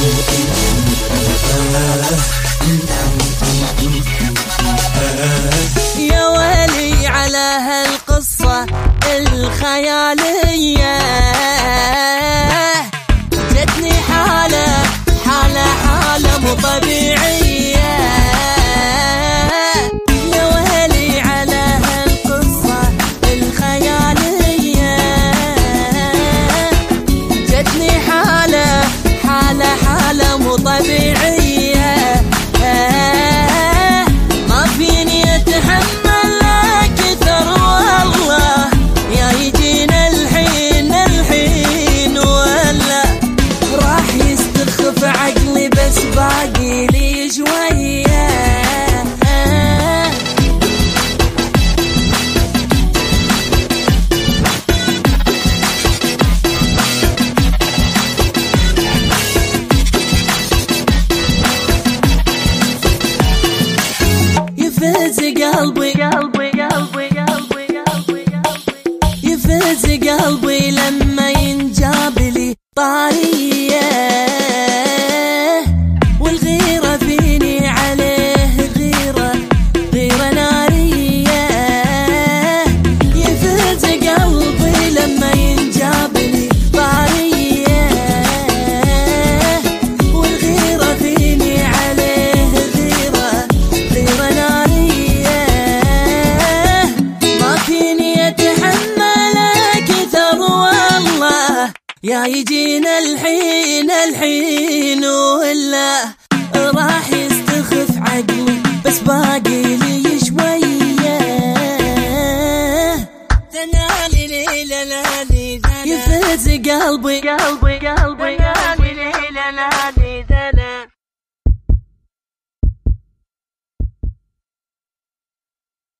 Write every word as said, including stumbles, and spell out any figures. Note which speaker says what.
Speaker 1: يا ويلي على هالقصة الخيالية، جتني حالة حالة حالة مو طبيعية. يا ويلي على هالقصة الخيالية، جتني حالة حالة حالة مو طبيعية. ما فيني اتحمل اكثر والله، يا يجينا الحين الحين ولا راح يستخف عقلي، بس باقي لي شوية. يفز قلبي قلبي قلبي قلبي قلبي يفز قلبي لما ينجاب لي طارية، والغيرة فيني عليه غيرة غيرة نارية. يفز قلبي لما ينجاب لي طارية، والغيرة فيني عليه غيرة غيرة نارية. ما فيني اتحمل اكثر والله، يا يجينا الحين الحين ولا راح يستخف عقلي، بس باقي لي شوية. تنالي ليلة نادي يفز قلبي قلبي قلبي قلبي